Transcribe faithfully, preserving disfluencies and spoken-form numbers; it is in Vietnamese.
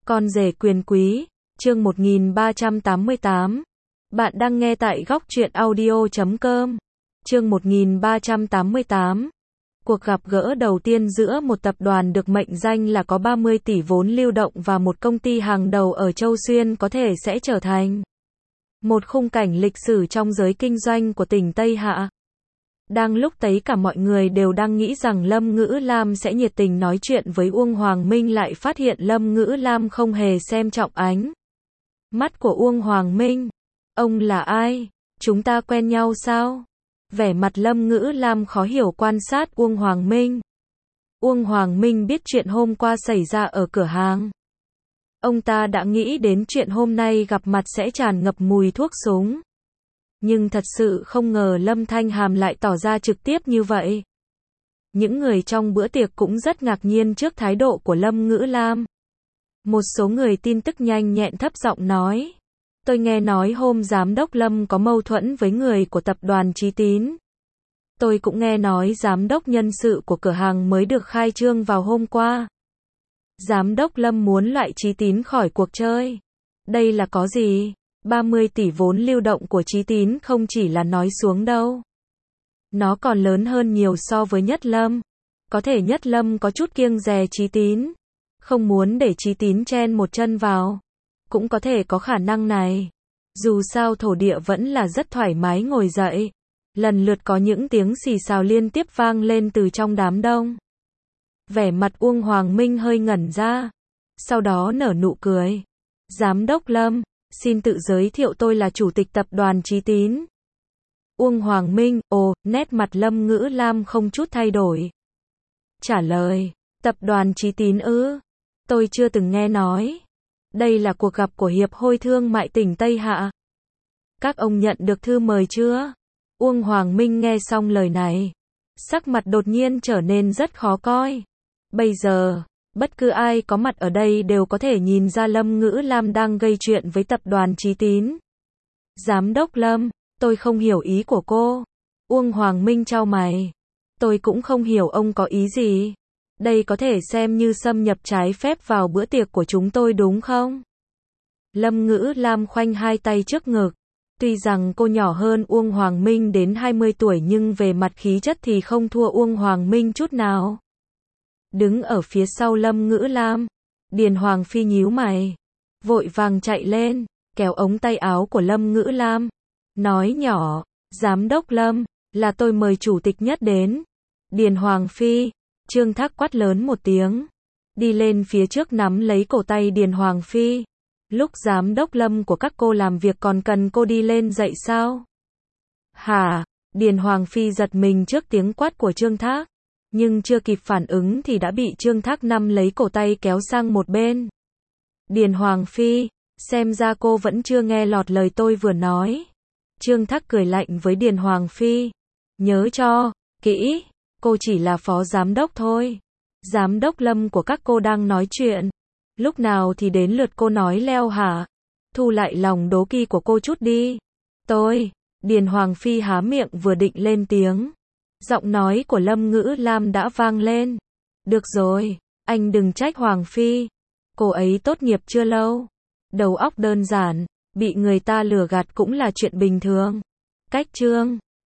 Con rể quyền quý, chương một nghìn ba trăm tám mươi tám. Bạn đang nghe tại góc truyện audio chấm com. Chương một nghìn ba trăm tám mươi tám. Cuộc gặp gỡ đầu tiên giữa một tập đoàn được mệnh danh là có ba mươi tỷ vốn lưu động và một công ty hàng đầu ở Châu Xuyên có thể sẽ trở thành một khung cảnh lịch sử trong giới kinh doanh của tỉnh Tây Hạ. Đang lúc tất cả mọi người đều đang nghĩ rằng Lâm Ngữ Lam sẽ nhiệt tình nói chuyện với Uông Hoàng Minh, lại phát hiện Lâm Ngữ Lam không hề xem trọng ánh mắt của Uông Hoàng Minh. Ông là ai? Chúng ta quen nhau sao? Vẻ mặt Lâm Ngữ Lam khó hiểu quan sát Uông Hoàng Minh. Uông Hoàng Minh biết chuyện hôm qua xảy ra ở cửa hàng. Ông ta đã nghĩ đến chuyện hôm nay gặp mặt sẽ tràn ngập mùi thuốc súng. Nhưng thật sự không ngờ Lâm Thanh Hàm lại tỏ ra trực tiếp như vậy. Những người trong bữa tiệc cũng rất ngạc nhiên trước thái độ của Lâm Ngữ Lam. Một số người tin tức nhanh nhẹn thấp giọng nói: tôi nghe nói hôm giám đốc Lâm có mâu thuẫn với người của tập đoàn Chí Tín. Tôi cũng nghe nói giám đốc nhân sự của cửa hàng mới được khai trương vào hôm qua. Giám đốc Lâm muốn loại Chí Tín khỏi cuộc chơi. Đây là có gì? ba mươi tỷ vốn lưu động của Chí Tín không chỉ là nói xuống đâu. Nó còn lớn hơn nhiều so với Nhất Lâm. Có thể Nhất Lâm có chút kiêng dè Chí Tín, không muốn để Chí Tín chen một chân vào. Cũng có thể có khả năng này. Dù sao thổ địa vẫn là rất thoải mái ngồi dậy. Lần lượt có những tiếng xì xào liên tiếp vang lên từ trong đám đông. Vẻ mặt Uông Hoàng Minh hơi ngẩn ra. Sau đó nở nụ cười. Giám đốc Lâm, xin tự giới thiệu, tôi là chủ tịch tập đoàn Chí Tín. Uông Hoàng Minh, ồ, nét mặt Lâm Ngữ Lam không chút thay đổi. Trả lời, tập đoàn Chí Tín ư? Tôi chưa từng nghe nói. Đây là cuộc gặp của Hiệp hội Thương mại tỉnh Tây Hạ. Các ông nhận được thư mời chưa? Uông Hoàng Minh nghe xong lời này, sắc mặt đột nhiên trở nên rất khó coi. Bây giờ, bất cứ ai có mặt ở đây đều có thể nhìn ra Lâm Ngữ Lam đang gây chuyện với tập đoàn Chí Tín. Giám đốc Lâm, tôi không hiểu ý của cô. Uông Hoàng Minh chau mày. Tôi cũng không hiểu ông có ý gì. Đây có thể xem như xâm nhập trái phép vào bữa tiệc của chúng tôi đúng không? Lâm Ngữ Lam khoanh hai tay trước ngực. Tuy rằng cô nhỏ hơn Uông Hoàng Minh đến hai mươi tuổi nhưng về mặt khí chất thì không thua Uông Hoàng Minh chút nào. Đứng ở phía sau Lâm Ngữ Lam, Điền Hoàng Phi nhíu mày, vội vàng chạy lên, kéo ống tay áo của Lâm Ngữ Lam, nói nhỏ: Giám đốc Lâm, là tôi mời chủ tịch Nhất đến. Điền Hoàng Phi, Trương Thác quát lớn một tiếng, đi lên phía trước nắm lấy cổ tay Điền Hoàng Phi. Lúc giám đốc Lâm của các cô làm việc còn cần cô đi lên dạy sao? Hả? Điền Hoàng Phi giật mình trước tiếng quát của Trương Thác, nhưng chưa kịp phản ứng thì đã bị Trương Thác nắm lấy cổ tay kéo sang một bên. Điền Hoàng Phi, xem ra cô vẫn chưa nghe lọt lời tôi vừa nói. Trương Thác cười lạnh với Điền Hoàng Phi. Nhớ cho kỹ, cô chỉ là phó giám đốc thôi. Giám đốc Lâm của các cô đang nói chuyện. Lúc nào thì đến lượt cô nói leo hả? Thu lại lòng đố kỵ của cô chút đi. Tôi, Điền Hoàng Phi há miệng vừa định lên tiếng. Giọng nói của Lâm Ngữ Lam đã vang lên. Được rồi, anh đừng trách Hoàng Phi. Cô ấy tốt nghiệp chưa lâu. Đầu óc đơn giản, bị người ta lừa gạt cũng là chuyện bình thường. Cách Trương